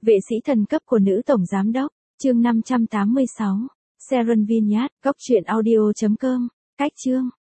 Vệ sĩ thần cấp của nữ tổng giám đốc, chương 586. Sharon Vineyard, góc truyện audio.com, cách chương.